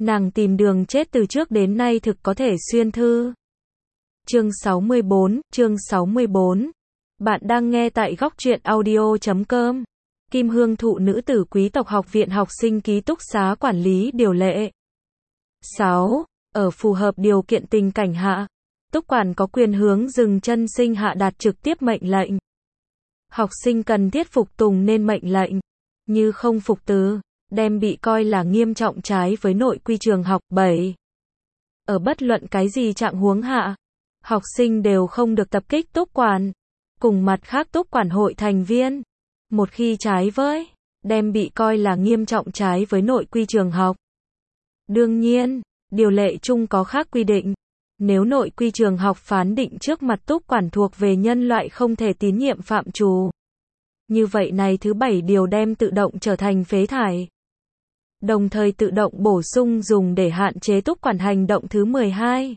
Nàng tìm đường chết từ trước đến nay thực có thể xuyên thư. Chương 64. Bạn đang nghe tại góc truyện audio.com. Kim Hương Thụ nữ tử quý tộc học viện học sinh ký túc xá quản lý điều lệ. 6. Ở phù hợp điều kiện tình cảnh hạ, túc quản có quyền hướng dừng chân sinh hạ đạt trực tiếp mệnh lệnh. Học sinh cần thiết phục tùng nên mệnh lệnh, như không phục từ, đem bị coi là nghiêm trọng trái với nội quy trường học. 7. Ở bất luận cái gì trạng huống hạ, học sinh đều không được tập kích túc quản, cùng mặt khác túc quản hội thành viên. Một khi trái với, đem bị coi là nghiêm trọng trái với nội quy trường học. Đương nhiên, điều lệ chung có khác quy định. Nếu nội quy trường học phán định trước mặt túc quản thuộc về nhân loại không thể tín nhiệm phạm trù, như vậy này thứ 7 điều đem tự động trở thành phế thải. Đồng thời tự động bổ sung dùng để hạn chế túc quản hành động thứ 12,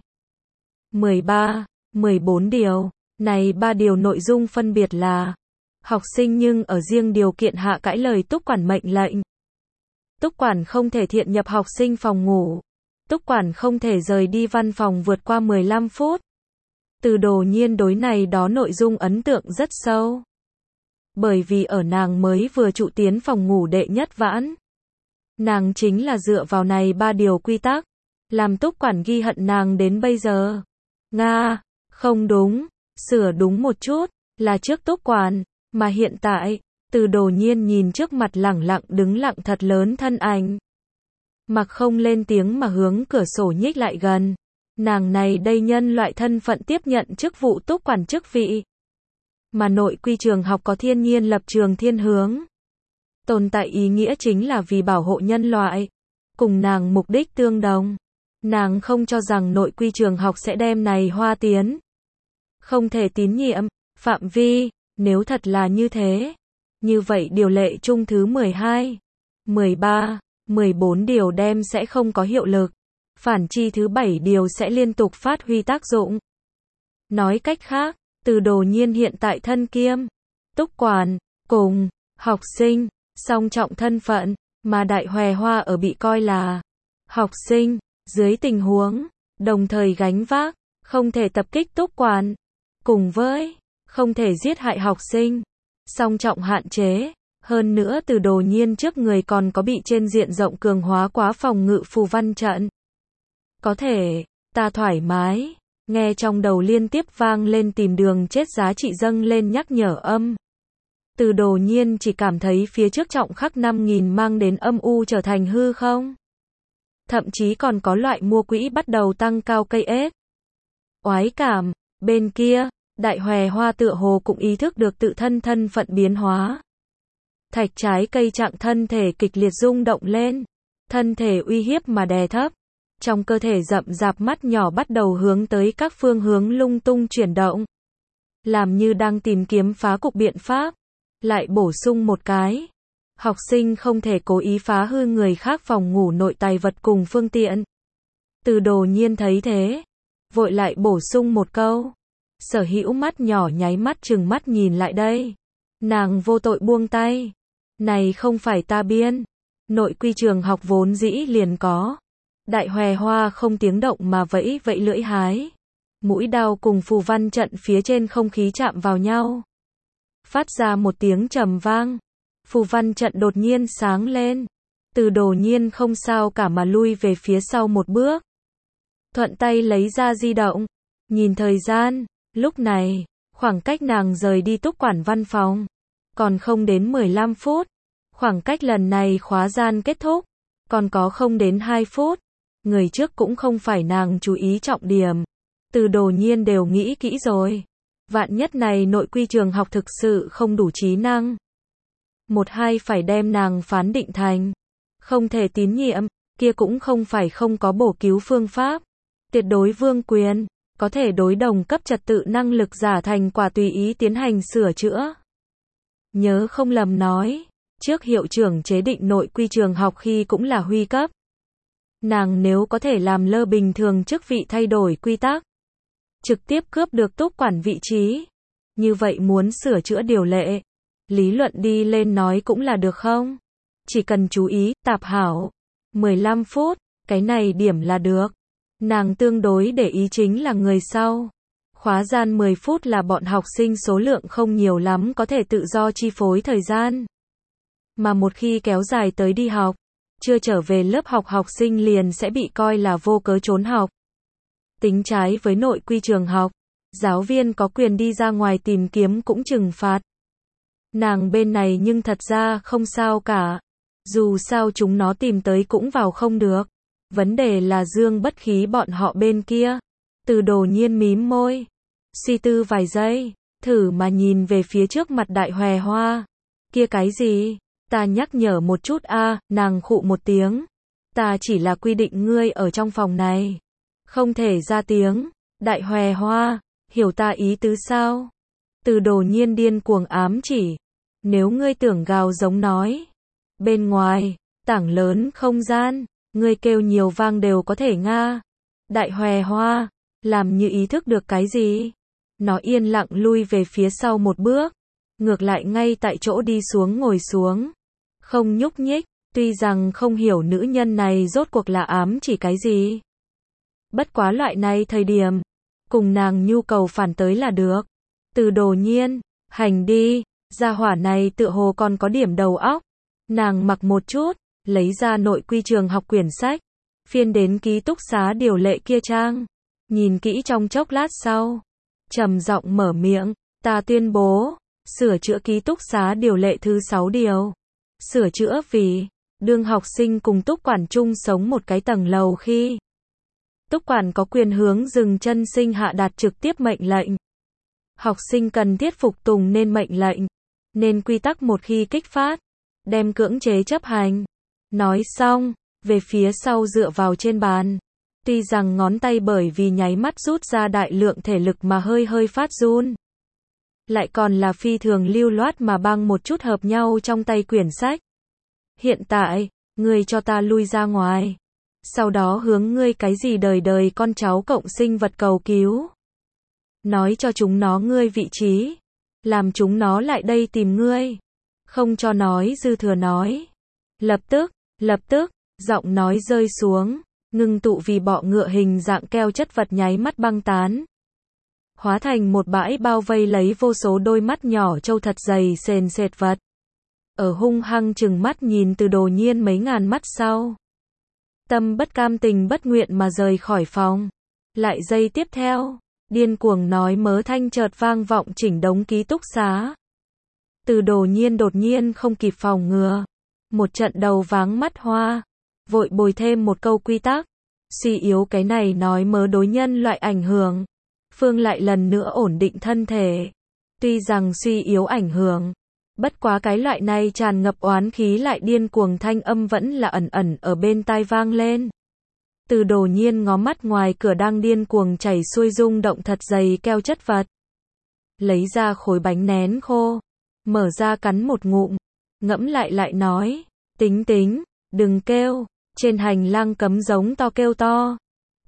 13, 14 điều. Này 3 điều nội dung phân biệt là: học sinh nhưng ở riêng điều kiện hạ cãi lời túc quản mệnh lệnh. Túc quản không thể thiện nhập học sinh phòng ngủ. Túc quản không thể rời đi văn phòng vượt qua 15 phút. Từ Đồ Nhiên đối này đó nội dung ấn tượng rất sâu. Bởi vì ở nàng mới vừa trụ tiến phòng ngủ đệ nhất vãn, nàng chính là dựa vào này 3 điều quy tắc, làm túc quản ghi hận nàng đến bây giờ. Nga, không đúng, sửa đúng một chút, là trước túc quản, mà hiện tại, Từ Đồ Nhiên nhìn trước mặt lẳng lặng đứng lặng thật lớn thân ảnh, mặc không lên tiếng mà hướng cửa sổ nhích lại gần. Nàng này đây nhân loại thân phận tiếp nhận chức vụ túc quản chức vị, mà nội quy trường học có thiên nhiên lập trường thiên hướng. Tồn tại ý nghĩa chính là vì bảo hộ nhân loại, cùng nàng mục đích tương đồng. Nàng không cho rằng nội quy trường học sẽ đem này hoa tiến không thể tín nhiệm phạm vi. Nếu thật là như thế, như vậy điều lệ chung thứ 12, 13, 14 điều đem sẽ không có hiệu lực. Phản chi thứ 7 điều sẽ liên tục phát huy tác dụng. Nói cách khác, Từ Đồ Nhiên hiện tại thân kiêm túc quản cùng học sinh song trọng thân phận, mà Đại Hòe Hoa ở bị coi là học sinh dưới tình huống đồng thời gánh vác không thể tập kích túc quản cùng với không thể giết hại học sinh song trọng hạn chế. Hơn nữa Từ Đồ Nhiên trước người còn có bị trên diện rộng cường hóa quá phòng ngự phù văn trận. Có thể, ta thoải mái, nghe trong đầu liên tiếp vang lên tìm đường chết giá trị dâng lên nhắc nhở âm. Từ Đồ Nhiên chỉ cảm thấy phía trước trọng khắc 5000 mang đến âm u trở thành hư không. Thậm chí còn có loại mua quỹ bắt đầu tăng cao cây ết. Oái cảm, bên kia, Đại Hòe Hoa tựa hồ cũng ý thức được tự thân thân phận biến hóa. Thạch trái cây trạng thân thể kịch liệt rung động lên, thân thể uy hiếp mà đè thấp. Trong cơ thể rậm rạp mắt nhỏ bắt đầu hướng tới các phương hướng lung tung chuyển động, làm như đang tìm kiếm phá cục biện pháp. Lại bổ sung một cái: học sinh không thể cố ý phá hư người khác phòng ngủ nội tài vật cùng phương tiện. Từ Đồ Nhiên thấy thế, vội lại bổ sung một câu. Sở Hữu mắt nhỏ nháy mắt trừng mắt nhìn lại đây. Nàng vô tội buông tay. Này không phải ta biên. Nội quy trường học vốn dĩ liền có. Đại Hòe Hoa không tiếng động mà vẫy vẫy lưỡi hái. Mũi đao cùng phù văn trận phía trên không khí chạm vào nhau, phát ra một tiếng trầm vang. Phù văn trận đột nhiên sáng lên. Từ Đồ Nhiên không sao cả mà lui về phía sau một bước. Thuận tay lấy ra di động. Nhìn thời gian, lúc này, khoảng cách nàng rời đi túc quản văn phòng còn không đến 15 phút. Khoảng cách lần này khóa gian kết thúc còn có không đến 2 phút. Người trước cũng không phải nàng chú ý trọng điểm. Từ Đồ Nhiên đều nghĩ kỹ rồi. Vạn nhất này nội quy trường học thực sự không đủ trí năng. Một hai phải đem nàng phán định thành không thể tín nhiệm, kia cũng không phải không có bổ cứu phương pháp. Tuyệt đối vương quyền, có thể đối đồng cấp trật tự năng lực giả thành quả tùy ý tiến hành sửa chữa. Nhớ không lầm nói, trước hiệu trưởng chế định nội quy trường học khi cũng là Huy cấp. Nàng nếu có thể làm lơ bình thường chức vị thay đổi quy tắc, trực tiếp cướp được túc quản vị trí, như vậy muốn sửa chữa điều lệ, lý luận đi lên nói cũng là được không? Chỉ cần chú ý, tạp hảo, 15 phút, Cái này điểm là được. Nàng tương đối để ý chính là người sau. Khóa gian 10 phút là bọn học sinh số lượng không nhiều lắm có thể tự do chi phối thời gian. Mà một khi kéo dài tới đi học, chưa trở về lớp học học sinh liền sẽ bị coi là vô cớ trốn học. Tính trái với nội quy trường học, giáo viên có quyền đi ra ngoài tìm kiếm cũng trừng phạt. Nàng bên này nhưng thật ra không sao cả. Dù sao chúng nó tìm tới cũng vào không được. Vấn đề là Dương Bất Khí bọn họ bên kia. Từ Đồ Nhiên mím môi, suy tư vài giây, thử mà nhìn về phía trước mặt Đại Hòe Hoa. Kia cái gì? Ta nhắc nhở một chút a, nàng khụ một tiếng. Ta chỉ là quy định ngươi ở trong phòng này. Không thể ra tiếng. Đại Hòe Hoa, hiểu ta ý tứ sao? Từ Đồ Nhiên điên cuồng ám chỉ. Nếu ngươi tưởng gào giống nói. Bên ngoài, tảng lớn không gian, ngươi kêu nhiều vang đều có thể nga. Đại Hòe Hoa, làm như ý thức được cái gì? Nó yên lặng lui về phía sau một bước. Ngược lại ngay tại chỗ đi xuống ngồi xuống. Không nhúc nhích, tuy rằng không hiểu nữ nhân này rốt cuộc là ám chỉ cái gì. Bất quá loại này thời điểm, cùng nàng nhu cầu phản tới là được. Từ Đồ Nhiên, hành đi, gia hỏa này tựa hồ còn có điểm đầu óc. Nàng mặc một chút, lấy ra nội quy trường học quyển sách, phiên đến ký túc xá điều lệ kia trang, nhìn kỹ trong chốc lát sau, trầm giọng mở miệng, ta tuyên bố, sửa chữa ký túc xá điều lệ thứ 6 điều. Sửa chữa vì, đương học sinh cùng túc quản chung sống một cái tầng lầu khi túc quản có quyền hướng dừng chân sinh hạ đạt trực tiếp mệnh lệnh. Học sinh cần thiết phục tùng nên mệnh lệnh, nên quy tắc một khi kích phát, đem cưỡng chế chấp hành. Nói xong, về phía sau dựa vào trên bàn. Tuy rằng ngón tay bởi vì nháy mắt rút ra đại lượng thể lực mà hơi hơi phát run. Lại còn là phi thường lưu loát mà băng một chút hợp nhau trong tay quyển sách. Hiện tại, ngươi cho ta lui ra ngoài. Sau đó hướng ngươi cái gì đời đời con cháu cộng sinh vật cầu cứu. Nói cho chúng nó ngươi vị trí. Làm chúng nó lại đây tìm ngươi. Không cho nói dư thừa nói. Lập tức, giọng nói rơi xuống, ngưng tụ vì bọ ngựa hình dạng keo chất vật nháy mắt băng tán. Hóa thành một bãi bao vây lấy vô số đôi mắt nhỏ trâu thật dày sền sệt vật. Ở hung hăng chừng mắt nhìn Từ Đồ Nhiên mấy ngàn mắt sau. Tâm bất cam tình bất nguyện mà rời khỏi phòng. Lại giây tiếp theo, điên cuồng nói mớ thanh chợt vang vọng chỉnh đống ký túc xá. Từ Đồ Nhiên đột nhiên không kịp phòng ngừa. Một trận đầu váng mắt hoa. Vội bồi thêm một câu quy tắc. Suy yếu cái này nói mớ đối nhân loại ảnh hưởng. Phương lại lần nữa ổn định thân thể. Tuy rằng suy yếu ảnh hưởng. Bất quá cái loại này tràn ngập oán khí lại điên cuồng thanh âm vẫn là ẩn ẩn ở bên tai vang lên. Từ Đồ Nhiên ngó mắt ngoài cửa đang điên cuồng chảy xuôi rung động thật dày keo chất vật. Lấy ra khối bánh nén khô. Mở ra cắn một ngụm. Ngẫm lại nói. Tính, đừng kêu. Trên hành lang cấm giống to kêu to.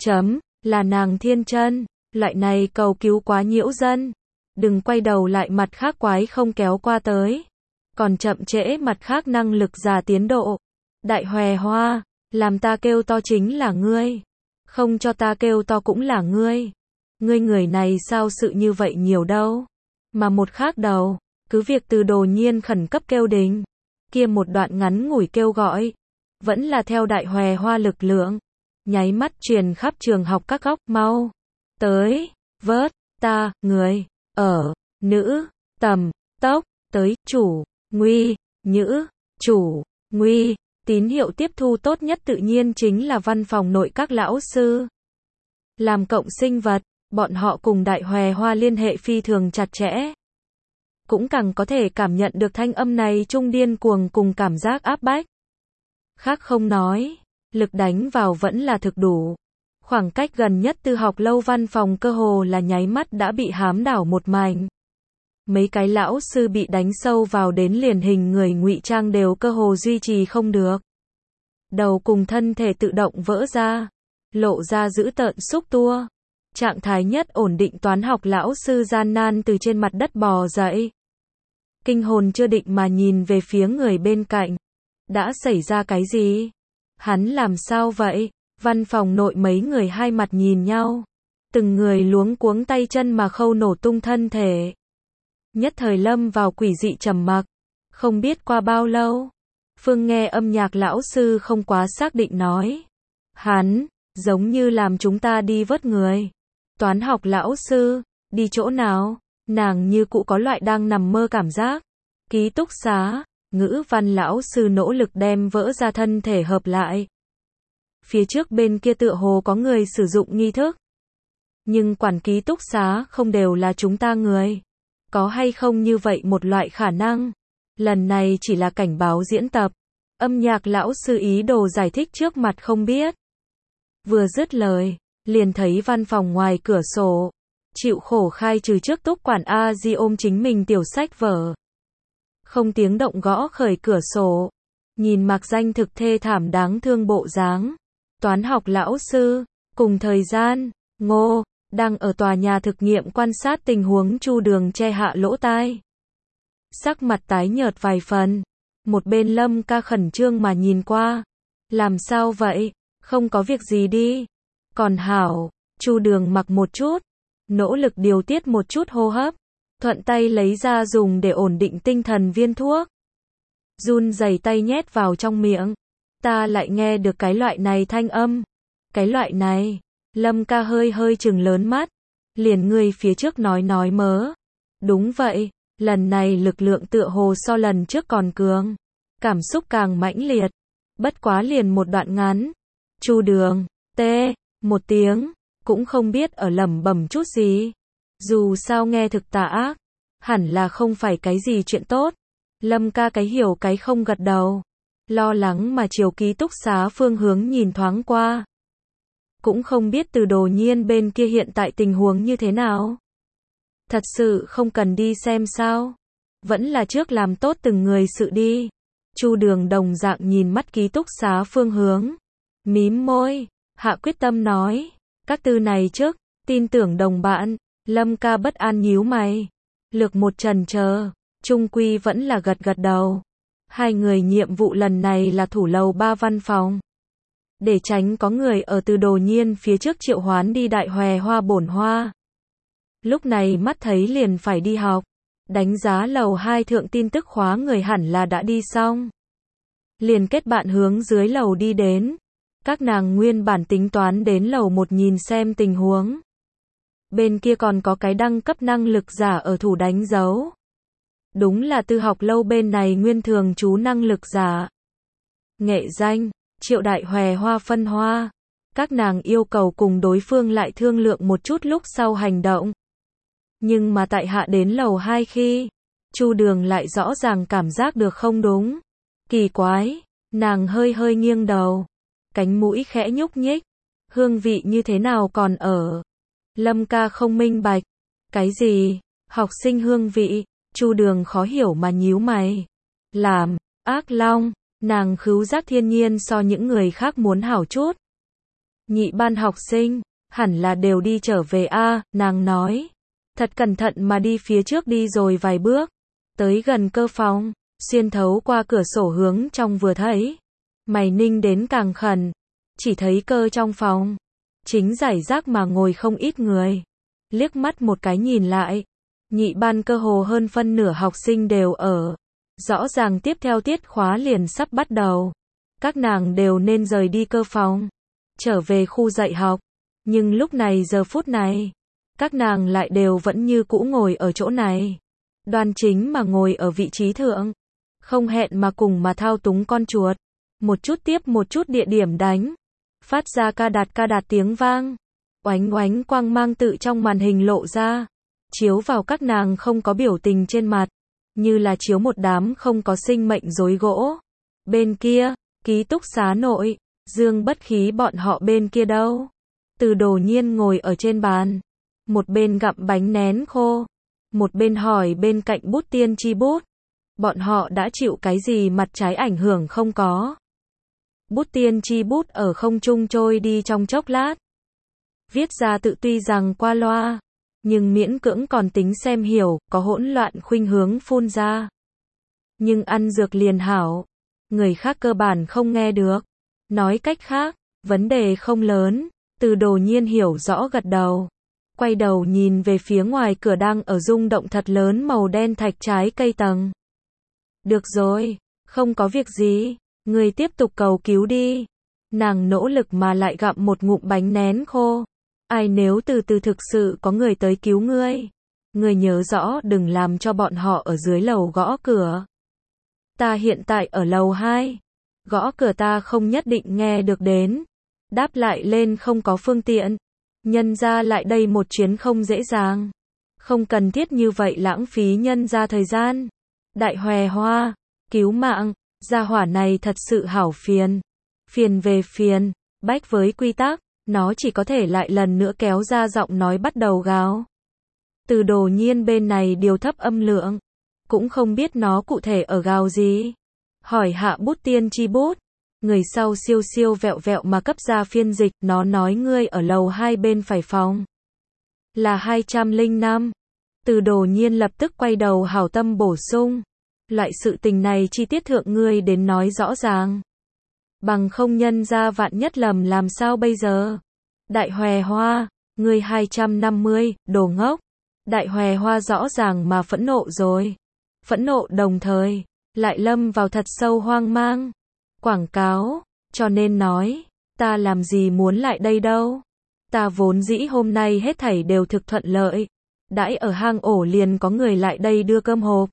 Là nàng thiên chân. Loại này cầu cứu quá nhiễu dân. Đừng quay đầu lại mặt khác quái không kéo qua tới. Còn chậm trễ mặt khác năng lực già tiến độ. Đại Hòe Hoa, làm ta kêu to chính là ngươi. Không cho ta kêu to cũng là ngươi. Ngươi người này sao sự như vậy nhiều đâu. Mà một khác đầu, cứ việc Từ Đồ Nhiên khẩn cấp kêu đình. Kia một đoạn ngắn ngủi kêu gọi. Vẫn là theo Đại Hòe Hoa lực lượng. Nháy mắt truyền khắp trường học các góc mau. Tới, vớt, ta, người, ở, nữ, tầm, tốc, tới, chủ, nguy, nhữ, chủ, nguy, tín hiệu tiếp thu tốt nhất tự nhiên chính là văn phòng nội các lão sư. Làm cộng sinh vật, bọn họ cùng Đại Hòe Hoa liên hệ phi thường chặt chẽ. Cũng càng có thể cảm nhận được thanh âm này trung điên cuồng cùng cảm giác áp bách. Khác không nói, lực đánh vào vẫn là thực đủ. Khoảng cách gần nhất Tư học lâu văn phòng cơ hồ là nháy mắt đã bị hám đảo một mảnh. Mấy cái lão sư bị đánh sâu vào đến liền hình người ngụy trang đều cơ hồ duy trì không được. Đầu cùng thân thể tự động vỡ ra, lộ ra dữ tợn xúc tua. Trạng thái nhất ổn định toán học lão sư gian nan từ trên mặt đất bò dậy. Kinh hồn chưa định mà nhìn về phía người bên cạnh. Đã xảy ra cái gì? Hắn làm sao vậy? Văn phòng nội mấy người hai mặt nhìn nhau. Từng người luống cuống tay chân mà khâu nổ tung thân thể. Nhất thời lâm vào quỷ dị trầm mặc. Không biết qua bao lâu. Phương nghe âm nhạc lão sư không quá xác định nói. Hắn, giống như làm chúng ta đi vớt người. Toán học lão sư, đi chỗ nào? Nàng như cụ có loại đang nằm mơ cảm giác. Ký túc xá, ngữ văn lão sư nỗ lực đem vỡ ra thân thể hợp lại. Phía trước bên kia tựa hồ có người sử dụng nghi thức. Nhưng quản ký túc xá không đều là chúng ta người. Có hay không như vậy một loại khả năng. Lần này chỉ là cảnh báo diễn tập. Âm nhạc lão sư ý đồ giải thích trước mặt không biết. Vừa dứt lời, liền thấy văn phòng ngoài cửa sổ. Chịu khổ khai trừ trước túc quản A-di ôm chính mình tiểu sách vở. Không tiếng động gõ khởi cửa sổ. Nhìn mặc danh thực thê thảm đáng thương bộ dáng. Toán học lão sư, cùng thời gian, Ngô, đang ở tòa nhà thực nghiệm quan sát tình huống Chu Đường che hạ lỗ tai. Sắc mặt tái nhợt vài phần. Một bên Lâm Ca khẩn trương mà nhìn qua. Làm sao vậy? Không có việc gì đi. Còn hảo, Chu Đường mặc một chút. Nỗ lực điều tiết một chút hô hấp. Thuận tay lấy ra dùng để ổn định tinh thần viên thuốc. Run rẩy tay nhét vào trong miệng. Ta lại nghe được cái loại này thanh âm. Cái loại này. Lâm Ca hơi hơi trừng lớn mắt. Liền người phía trước nói mớ. Đúng vậy, lần này lực lượng tựa hồ so lần trước còn cường. Cảm xúc càng mãnh liệt. Bất quá liền một đoạn ngắn. Chu Đường, tê, một tiếng. Cũng không biết ở lẩm bẩm chút gì. Dù sao nghe thực tà ác. Hẳn là không phải cái gì chuyện tốt. Lâm Ca cái hiểu cái không gật đầu. Lo lắng mà chiều ký túc xá phương hướng nhìn thoáng qua. Cũng không biết Từ Đồ Nhiên bên kia hiện tại tình huống như thế nào. Thật sự không cần đi xem sao. Vẫn là trước làm tốt từng người sự đi. Chu Đường đồng dạng nhìn mắt ký túc xá phương hướng. Mím môi, hạ quyết tâm nói. Các tư này trước, tin tưởng đồng bạn. Lâm Ca bất an nhíu mày. Lược một trần chờ, chung quy vẫn là gật gật đầu. Hai người nhiệm vụ lần này là thủ lầu 3 văn phòng. Để tránh có người ở Từ Đồ Nhiên phía trước triệu hoán đi Đại Hòe Hoa Bổn Hoa. Lúc này mắt thấy liền phải đi học. Đánh giá lầu 2 thượng tin tức khóa người hẳn là đã đi xong. Liền kết bạn hướng dưới lầu đi đến. Các nàng nguyên bản tính toán đến lầu 1 nhìn xem tình huống. Bên kia còn có cái đăng cấp năng lực giả ở thủ đánh dấu. Đúng là Tư học lâu bên này nguyên thường trú năng lực giả. Nghệ danh, Triệu Đại Hòe Hoa phân hoa. Các nàng yêu cầu cùng đối phương lại thương lượng một chút lúc sau hành động. Nhưng mà tại hạ đến lầu 2 khi, Chu Đường lại rõ ràng cảm giác được không đúng. Kỳ quái, nàng hơi hơi nghiêng đầu. Cánh mũi khẽ nhúc nhích. Hương vị như thế nào còn ở? Lâm Ca không minh bạch. Cái gì? Học sinh hương vị? Chu Đường khó hiểu mà nhíu mày. Làm, ác long, nàng khứu giác thiên nhiên so những người khác muốn hảo chút. Nhị ban học sinh, hẳn là đều đi trở về a, nàng nói. Thật cẩn thận mà đi phía trước đi rồi vài bước. Tới gần cơ phòng, xuyên thấu qua cửa sổ hướng trong vừa thấy. Mày ninh đến càng khẩn. Chỉ thấy cơ trong phòng. Chính giải rác mà ngồi không ít người. Liếc mắt một cái nhìn lại. Nhị ban cơ hồ hơn phân nửa học sinh đều ở. Rõ ràng tiếp theo tiết khóa liền sắp bắt đầu. Các nàng đều nên rời đi cơ phòng. Trở về khu dạy học. Nhưng lúc này giờ phút này. Các nàng lại đều vẫn như cũ ngồi ở chỗ này. Đoan chính mà ngồi ở vị trí thượng. Không hẹn mà cùng mà thao túng con chuột. Một chút tiếp một chút địa điểm đánh. Phát ra ca đạt tiếng vang. Oánh oánh quang mang tự trong màn hình lộ ra. Chiếu vào các nàng không có biểu tình trên mặt. Như là chiếu một đám không có sinh mệnh rối gỗ. Bên kia, ký túc xá nội. Dương Bất Khí bọn họ bên kia đâu? Từ Đồ Nhiên ngồi ở trên bàn. Một bên gặm bánh nén khô. Một bên hỏi bên cạnh bút tiên tri bút. Bọn họ đã chịu cái gì mặt trái ảnh hưởng không có? Bút tiên tri bút ở không trung trôi đi trong chốc lát. Viết ra tự tuy rằng qua loa. Nhưng miễn cưỡng còn tính xem hiểu, có hỗn loạn khuynh hướng phun ra. Nhưng ăn dược liền hảo. Người khác cơ bản không nghe được. Nói cách khác, Vấn đề không lớn, Từ Đồ Nhiên hiểu rõ gật đầu. Quay đầu nhìn về phía ngoài cửa đang ở rung động thật lớn màu đen thạch trái cây tầng. Được rồi, không có việc gì, ngươi tiếp tục cầu cứu đi. Nàng nỗ lực mà lại gặm một ngụm bánh nén khô. Ai nếu từ từ thực sự có người tới cứu ngươi, ngươi nhớ rõ đừng làm cho bọn họ ở dưới lầu gõ cửa. Ta hiện tại ở lầu 2. Gõ cửa ta không nhất định nghe được đến. Đáp lại lên không có phương tiện. Nhân ra lại đây một chuyến không dễ dàng. Không cần thiết như vậy lãng phí nhân ra thời gian. Đại Hòe Hoa, cứu mạng, gia hỏa này thật sự hảo phiền. Phiền về phiền, bách với quy tắc, nó chỉ có thể lại lần nữa kéo ra giọng nói bắt đầu gào. Từ Đồ Nhiên bên này điều thấp âm lượng, cũng không biết nó cụ thể ở gào gì. Hỏi Hạ Bút Tiên Chi Bút, người sau siêu siêu vẹo vẹo mà cấp ra phiên dịch, nó nói ngươi ở lầu 2 bên phải phòng. Là 205. Từ Đồ Nhiên lập tức quay đầu hảo tâm bổ sung. Loại sự tình này chi tiết thượng ngươi đến nói rõ ràng. Bằng không nhân ra vạn nhất lầm làm sao bây giờ? Đại Hòe Hoa, ngươi 250, đồ ngốc. Đại Hòe Hoa rõ ràng mà phẫn nộ rồi. Phẫn nộ đồng thời, lại lâm vào thật sâu hoang mang. Quảng cáo, cho nên nói, ta làm gì muốn lại đây đâu. Ta vốn dĩ hôm nay hết thảy đều thực thuận lợi. Đãi ở hang ổ liền có người lại đây đưa cơm hộp.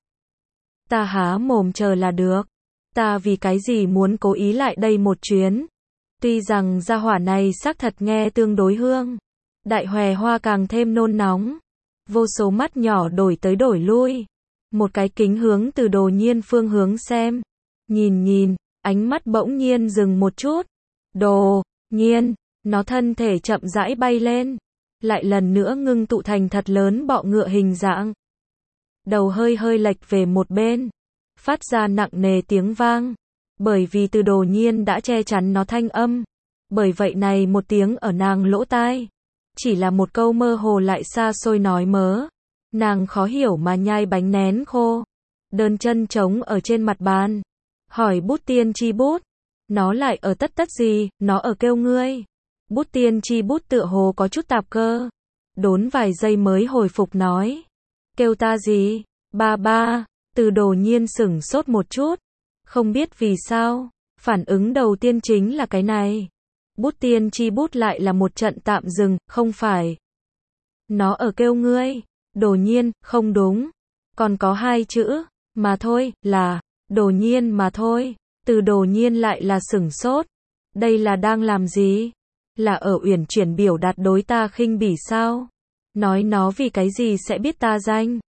Ta há mồm chờ là được. Ta vì cái gì muốn cố ý lại đây một chuyến. Tuy rằng gia hỏa này xác thật nghe tương đối hương. Đại Hòe Hoa càng thêm nôn nóng. Vô số mắt nhỏ đổi tới đổi lui. Một cái kính hướng Từ Đồ Nhiên phương hướng xem. Nhìn, ánh mắt bỗng nhiên dừng một chút. Đồ Nhiên, nó thân thể chậm rãi bay lên. Lại lần nữa ngưng tụ thành thật lớn bọ ngựa hình dạng. Đầu hơi hơi lệch về một bên. Phát ra nặng nề tiếng vang. Bởi vì Từ Đồ Nhiên đã che chắn nó thanh âm. Bởi vậy này một tiếng ở nàng lỗ tai. Chỉ là một câu mơ hồ lại xa xôi nói mớ. Nàng khó hiểu mà nhai bánh nén khô. Đơn chân trống ở trên mặt bàn. Hỏi Bút Tiên Chi Bút. Nó lại ở tất gì, nó ở kêu ngươi. Bút Tiên Chi Bút tựa hồ có chút tạp cơ. Đốn vài giây mới hồi phục nói. Kêu ta gì? Ba. Từ Đồ Nhiên sửng sốt một chút. Không biết vì sao. Phản ứng đầu tiên chính là cái này. Bút Tiên Chi Bút lại là một trận tạm dừng, không phải. Nó ở kêu ngươi. Đồ Nhiên, không đúng. Còn có 2 chữ, mà thôi, là, Đồ Nhiên mà thôi. Từ Đồ Nhiên lại là sửng sốt. Đây là đang làm gì? Là ở uyển chuyển biểu đạt đối ta khinh bỉ sao? Nói nó vì cái gì sẽ biết ta danh?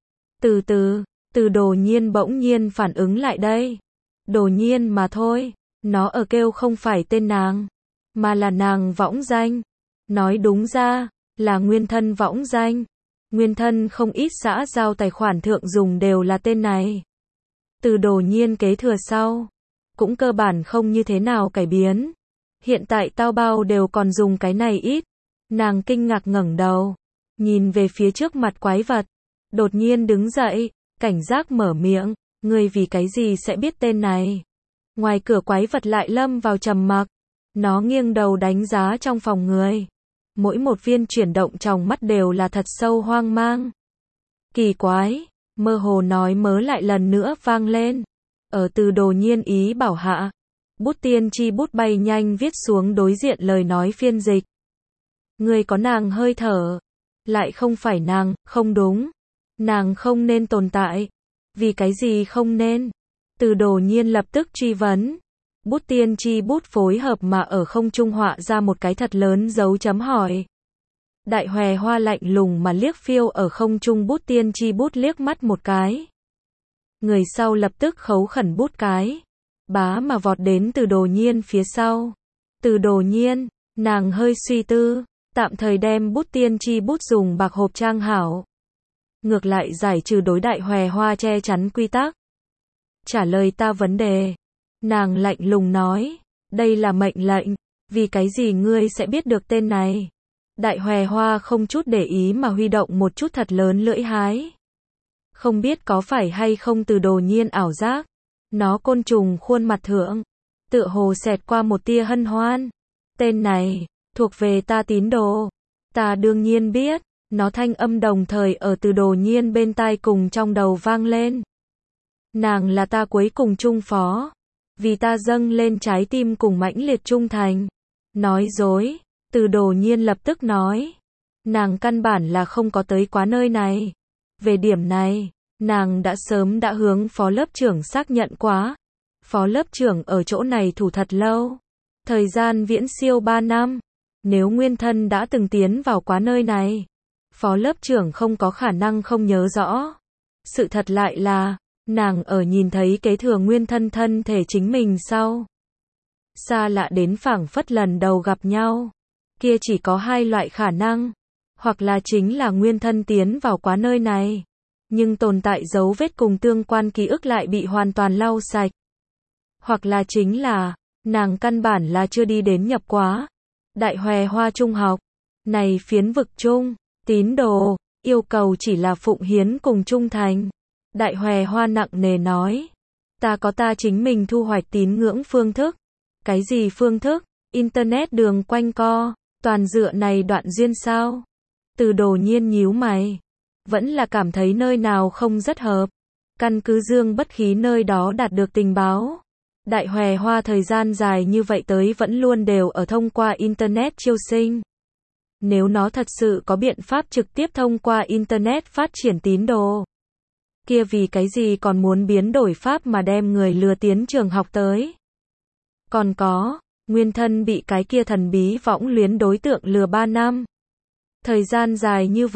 Từ Đồ Nhiên bỗng nhiên phản ứng lại đây. Đồ Nhiên mà thôi. Nó ở kêu không phải tên nàng, mà là nàng võng danh. Nói đúng ra, là nguyên thân võng danh. Nguyên thân không ít xã giao tài khoản thượng dùng đều là tên này. Từ Đồ Nhiên kế thừa sau, cũng cơ bản không như thế nào cải biến. Hiện tại tao bao đều còn dùng cái này ít. Nàng kinh ngạc ngẩng đầu, nhìn về phía trước mặt quái vật. Đột nhiên đứng dậy, cảnh giác mở miệng, ngươi vì cái gì sẽ biết tên này? Ngoài cửa quái vật lại lâm vào trầm mặc. Nó nghiêng đầu đánh giá trong phòng người. Mỗi một viên chuyển động trong mắt đều là thật sâu hoang mang. Kỳ quái, mơ hồ nói mớ lại lần nữa vang lên. Ở Từ Đồ Nhiên ý bảo hạ, Bút Tiên Chi Bút bay nhanh viết xuống đối diện lời nói phiên dịch. Người có nàng hơi thở, lại không phải nàng, không đúng. Nàng không nên tồn tại. Vì cái gì không nên? Từ Đồ Nhiên lập tức truy vấn. Bút Tiên Chi Bút phối hợp mà ở không trung họa ra một cái thật lớn dấu chấm hỏi. Đại Hòe Hoa lạnh lùng mà liếc phiêu ở không trung Bút Tiên Chi Bút liếc mắt một cái. Người sau lập tức khấu khẩn bút cái. Bá mà vọt đến Từ Đồ Nhiên phía sau. Từ Đồ Nhiên, nàng hơi suy tư, tạm thời đem Bút Tiên Chi Bút dùng bạc hộp trang hảo. Ngược lại giải trừ đối Đại Hòe Hoa che chắn quy tắc. Trả lời ta vấn đề. Nàng lạnh lùng nói, đây là mệnh lệnh, vì cái gì ngươi sẽ biết được tên này? Đại Hòe Hoa không chút để ý mà huy động một chút thật lớn lưỡi hái. Không biết có phải hay không Từ Đồ Nhiên ảo giác. Nó côn trùng khuôn mặt thượng, tựa hồ xẹt qua một tia hân hoan. Tên này, thuộc về ta tín đồ. Ta đương nhiên biết, nó thanh âm đồng thời ở Từ Đồ Nhiên bên tai cùng trong đầu vang lên. Nàng là ta cuối cùng trung phó. Vì ta dâng lên trái tim cùng mãnh liệt trung thành. Nói dối, Từ Đồ Nhiên lập tức nói. Nàng căn bản là không có tới quá nơi này. Về điểm này, nàng đã sớm đã hướng phó lớp trưởng xác nhận quá. Phó lớp trưởng ở chỗ này thủ thật lâu. Thời gian viễn siêu 3 năm. Nếu nguyên thân đã từng tiến vào quá nơi này, phó lớp trưởng không có khả năng không nhớ rõ. Sự thật lại là, nàng ở nhìn thấy kế thừa nguyên thân thân thể chính mình sau. Xa lạ đến phảng phất lần đầu gặp nhau. Kia chỉ có hai loại khả năng. Hoặc là chính là nguyên thân tiến vào quá nơi này. Nhưng tồn tại dấu vết cùng tương quan ký ức lại bị hoàn toàn lau sạch. Hoặc là chính là, nàng căn bản là chưa đi đến nhập quá. Đại Hòe Hoa Trung học. Này phiến vực trung, tín đồ, yêu cầu chỉ là phụng hiến cùng trung thành. Đại Hòe Hoa nặng nề nói. Ta có ta chính mình thu hoạch tín ngưỡng phương thức. Cái gì phương thức? Internet đường quanh co. Toàn dựa này đoạn duyên sao? Từ Đồ Nhiên nhíu mày. Vẫn là cảm thấy nơi nào không rất hợp. Căn cứ Dương Bất Khí nơi đó đạt được tình báo. Đại Hòe Hoa thời gian dài như vậy tới vẫn luôn đều ở thông qua Internet chiêu sinh. Nếu nó thật sự có biện pháp trực tiếp thông qua Internet phát triển tín đồ. Kia vì cái gì còn muốn biến đổi pháp mà đem người lừa tiến trường học tới. Còn có, nguyên thân bị cái kia thần bí võng luyến đối tượng lừa 3 năm. Thời gian dài như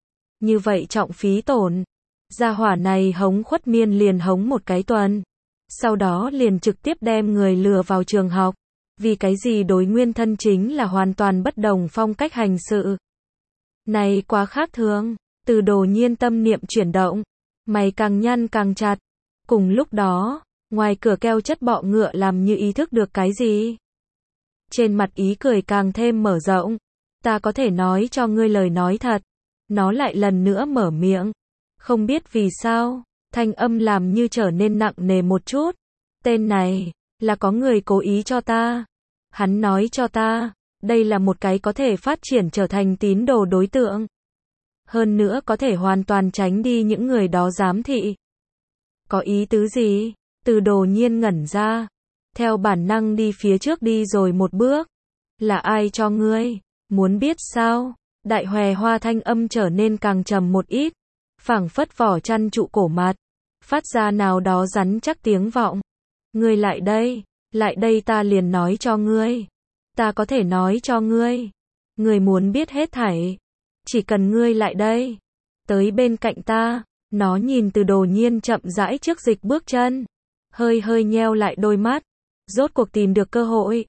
vậy trọng phí tổn. Gia hỏa này hống khuất miên liền hống một cái tuần. Sau đó liền trực tiếp đem người lừa vào trường học. Vì cái gì đối nguyên thân chính là hoàn toàn bất đồng phong cách hành sự. Này quá khác thường. Từ Đồ Nhiên tâm niệm chuyển động. Mày càng nhăn càng chặt. Cùng lúc đó, ngoài cửa keo chất bọ ngựa làm như ý thức được cái gì. Trên mặt ý cười càng thêm mở rộng. Ta có thể nói cho ngươi lời nói thật. Nó lại lần nữa mở miệng. Không biết vì sao, thanh âm làm như trở nên nặng nề một chút. Tên này, là có người cố ý cho ta. Hắn nói cho ta, đây là một cái có thể phát triển trở thành tín đồ đối tượng. Hơn nữa có thể hoàn toàn tránh đi những người đó giám thị. Có ý tứ gì? Từ Đồ Nhiên ngẩn ra. Theo bản năng đi phía trước đi rồi một bước. Là ai cho ngươi? Muốn biết sao? Đại Hòe Hoa thanh âm trở nên càng trầm một ít. Phảng phất vỏ chăn trụ cổ mặt. Phát ra nào đó rắn chắc tiếng vọng. Ngươi lại đây ta liền nói cho ngươi. Ta có thể nói cho ngươi. Ngươi muốn biết hết thảy. Chỉ cần ngươi lại đây. Tới bên cạnh ta. Nó nhìn Từ Đồ Nhiên chậm rãi trước dịch bước chân. Hơi nheo lại đôi mắt. Rốt cuộc tìm được cơ hội.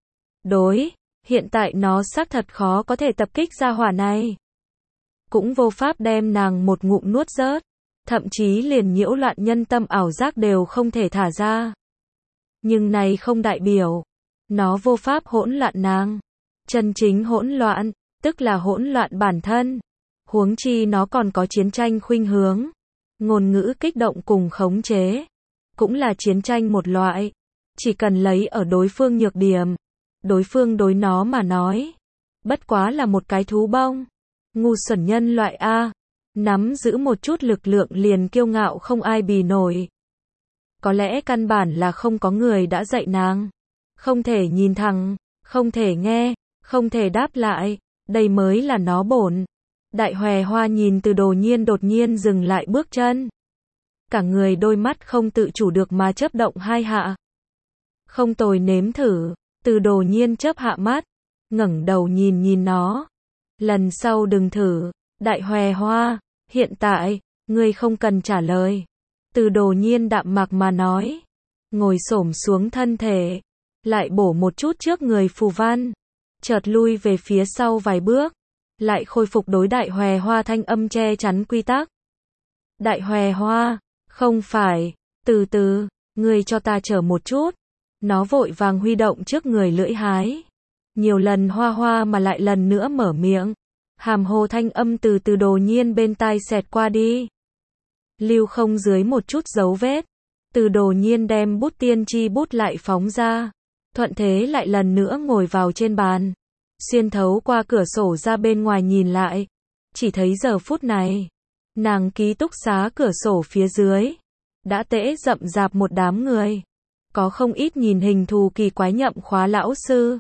Hiện tại nó xác thật khó có thể tập kích gia hỏa này. Cũng vô pháp đem nàng một ngụm nuốt rớt. Thậm chí liền nhiễu loạn nhân tâm ảo giác đều không thể thả ra. Nhưng này không đại biểu. Nó vô pháp hỗn loạn nàng. Chân chính hỗn loạn, tức là hỗn loạn bản thân. Huống chi nó còn có chiến tranh khuynh hướng. Ngôn ngữ kích động cùng khống chế. Cũng là chiến tranh một loại. Chỉ cần lấy ở đối phương nhược điểm. Đối phương đối nó mà nói. Bất quá là một cái thú bông. Ngu xuẩn nhân loại A. Nắm giữ một chút lực lượng liền kiêu ngạo không ai bì nổi. Có lẽ căn bản là không có người đã dạy nàng. Không thể nhìn thẳng, không thể nghe, không thể đáp lại. Đây mới là nó bổn. Đại Hòe Hoa nhìn Từ Đồ Nhiên đột nhiên dừng lại bước chân. Cả người đôi mắt không tự chủ được mà chớp động hai hạ. Không tồi nếm thử. Từ Đồ Nhiên chớp hạ mắt. Ngẩng đầu nhìn nó. Lần sau đừng thử. Đại Hòe Hoa, hiện tại, ngươi không cần trả lời. Từ Đồ Nhiên đạm mạc mà nói. Ngồi xổm xuống thân thể. Lại bổ một chút trước người phù văn. Chợt lui về phía sau vài bước. Lại khôi phục đối Đại Hòe Hoa thanh âm che chắn quy tắc. Đại Hòe Hoa, không phải, từ từ, ngươi cho ta chờ một chút. Nó vội vàng huy động trước người lưỡi hái. Nhiều lần hoa mà lại lần nữa mở miệng. Hàm hồ thanh âm từ Từ Đồ Nhiên bên tai xẹt qua đi. Lưu không dưới một chút dấu vết. Từ Đồ Nhiên đem bút tiên tri bút lại phóng ra. Thuận thế lại lần nữa ngồi vào trên bàn. xuyên thấu qua cửa sổ ra bên ngoài nhìn lại, chỉ thấy giờ phút này, nàng ký túc xá cửa sổ phía dưới, đã tễ rậm rạp một đám người. Có không ít nhìn hình thù kỳ quái nhậm khóa lão sư.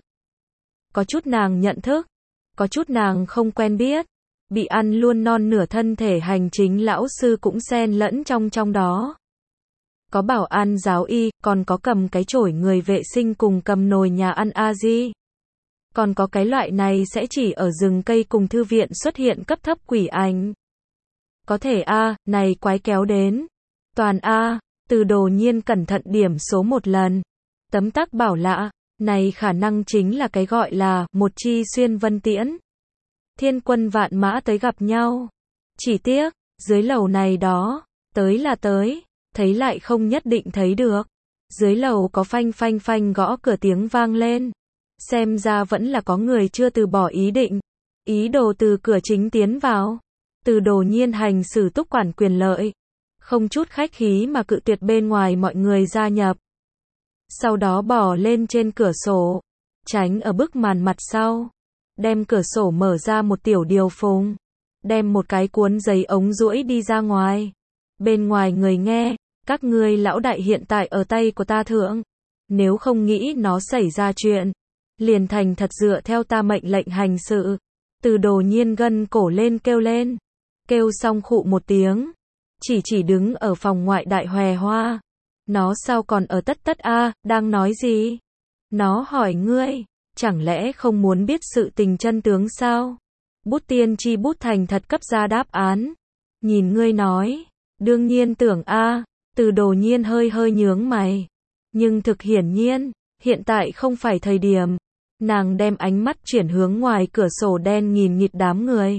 Có chút nàng nhận thức, có chút nàng không quen biết. Bị ăn luôn non nửa thân thể hành chính lão sư cũng xen lẫn trong đó. Có bảo an giáo y, còn có cầm cái chổi người vệ sinh cùng cầm nồi nhà ăn a-di. Còn có cái loại này sẽ chỉ ở rừng cây cùng thư viện xuất hiện cấp thấp quỷ ảnh. Có thể này quái kéo đến. Toàn Từ Đồ Nhiên cẩn thận điểm số một lần. Tấm tắc bảo lạ, này khả năng chính là cái gọi là một chi xuyên vân tiễn. Thiên quân vạn mã tới gặp nhau. Chỉ tiếc, dưới lầu này đó, tới là tới, thấy lại không nhất định thấy được. Dưới lầu có phanh phanh phanh gõ cửa tiếng vang lên. Xem ra vẫn là có người chưa từ bỏ ý định. Ý đồ từ cửa chính tiến vào. Từ Đồ Nhiên hành xử túc quản quyền lợi. Không chút khách khí mà cự tuyệt bên ngoài mọi người gia nhập. Sau đó bò lên trên cửa sổ, tránh ở bức màn mặt sau. Đem cửa sổ mở ra một tiểu điều phùng. Đem một cái cuốn giấy ống duỗi đi ra ngoài. Bên ngoài người nghe, các ngươi lão đại hiện tại ở tay của ta thượng. Nếu không nghĩ nó xảy ra chuyện, liền thành thật dựa theo ta mệnh lệnh hành sự. Từ Đồ Nhiên gân cổ lên kêu lên. Kêu xong khụ một tiếng. Chỉ đứng ở phòng ngoại đại hòe hoa. Nó sao còn ở tất đang nói gì? Nó hỏi ngươi, chẳng lẽ không muốn biết sự tình chân tướng sao? Bút tiên tri bút thành thật cấp ra đáp án. Nhìn ngươi nói, đương nhiên tưởng Từ Đồ Nhiên hơi nhướng mày. Nhưng thực hiển nhiên, hiện tại không phải thời điểm. Nàng đem ánh mắt chuyển hướng ngoài cửa sổ đen nghìn nghịt đám người.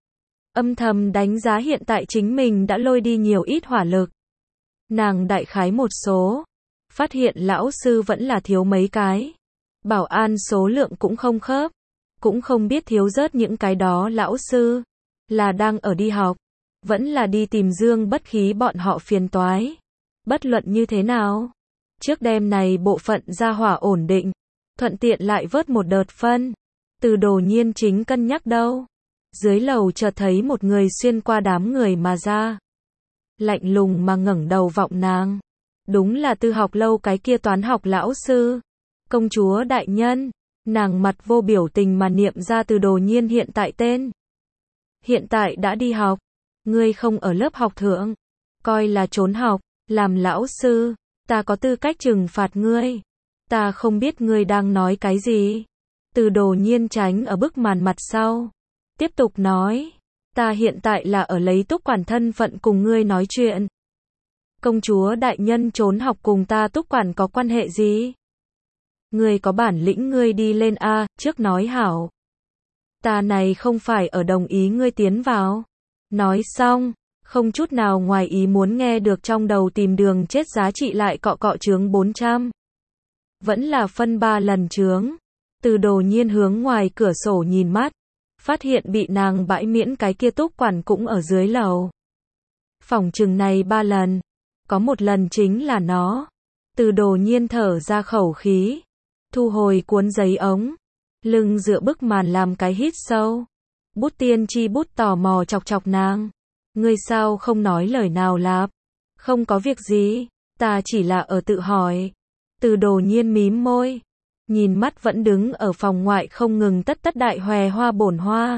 Âm thầm đánh giá hiện tại chính mình đã lôi đi nhiều ít hỏa lực. Nàng đại khái một số, phát hiện lão sư vẫn là thiếu mấy cái. Bảo an số lượng cũng không khớp, cũng không biết thiếu rớt những cái đó lão sư, là đang ở đi học, vẫn là đi tìm Dương Bất Khí bọn họ phiền toái. Bất luận như thế nào, trước đêm này bộ phận ra hỏa ổn định, thuận tiện lại vớt một đợt phân. Từ Đồ Nhiên chính cân nhắc đâu. Dưới lầu chợt thấy một người xuyên qua đám người mà ra. Lạnh lùng mà ngẩng đầu vọng nàng. Đúng là Tư Học Lâu cái kia toán học lão sư. Công chúa đại nhân. Nàng mặt vô biểu tình mà niệm ra Từ Đồ Nhiên hiện tại tên. Hiện tại đã đi học. Ngươi không ở lớp học thượng. Coi là trốn học. Làm lão sư. Ta có tư cách trừng phạt ngươi. Ta không biết ngươi đang nói cái gì. Từ Đồ Nhiên tránh ở bức màn mặt sau. Tiếp tục nói, ta hiện tại là ở lấy túc quản thân phận cùng ngươi nói chuyện. Công chúa đại nhân trốn học cùng ta túc quản có quan hệ gì? Ngươi có bản lĩnh ngươi đi lên trước nói hảo. Ta này không phải ở đồng ý ngươi tiến vào. Nói xong, không chút nào ngoài ý muốn nghe được trong đầu tìm đường chết giá trị lại cọ chướng 400. Vẫn là phân 3 lần chướng. Từ Đồ Nhiên hướng ngoài cửa sổ nhìn mắt. Phát hiện bị nàng bãi miễn cái kia túc quản cũng ở dưới lầu. Phỏng chừng này 3 lần. Có một lần chính là nó. Từ Đồ Nhiên thở ra khẩu khí. Thu hồi cuốn giấy ống. Lưng dựa bức màn làm cái hít sâu. Bút tiên tri bút tò mò chọc nàng. Ngươi sao không nói lời nào lạp? Không có việc gì. Ta chỉ là ở tự hỏi. Từ Đồ Nhiên mím môi. Nhìn mắt vẫn đứng ở phòng ngoại không ngừng tất đại hòe hoa bổn hoa.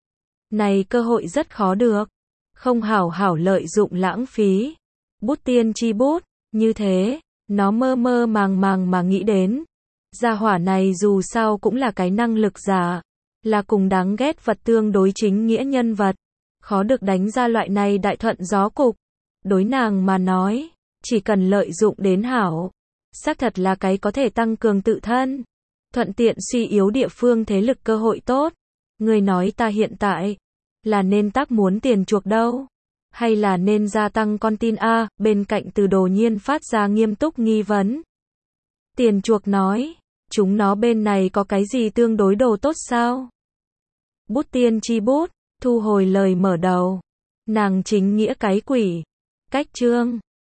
Này cơ hội rất khó được. Không hảo lợi dụng lãng phí. Bút tiên tri bút. Như thế, nó mơ màng mà nghĩ đến. Gia hỏa này dù sao cũng là cái năng lực giả. Là cùng đáng ghét vật tương đối chính nghĩa nhân vật. Khó được đánh ra loại này đại thuận gió cục. Đối nàng mà nói, chỉ cần lợi dụng đến hảo. Xác thật là cái có thể tăng cường tự thân. Thuận tiện suy yếu địa phương thế lực cơ hội tốt. Người nói ta hiện tại, là nên tác muốn tiền chuộc đâu? Hay là nên gia tăng con tin bên cạnh Từ Đồ Nhiên phát ra nghiêm túc nghi vấn. Tiền chuộc nói, chúng nó bên này có cái gì tương đối đồ tốt sao? Bút tiên tri bút, thu hồi lời mở đầu. Nàng chính nghĩa cái quỷ. Cách chương.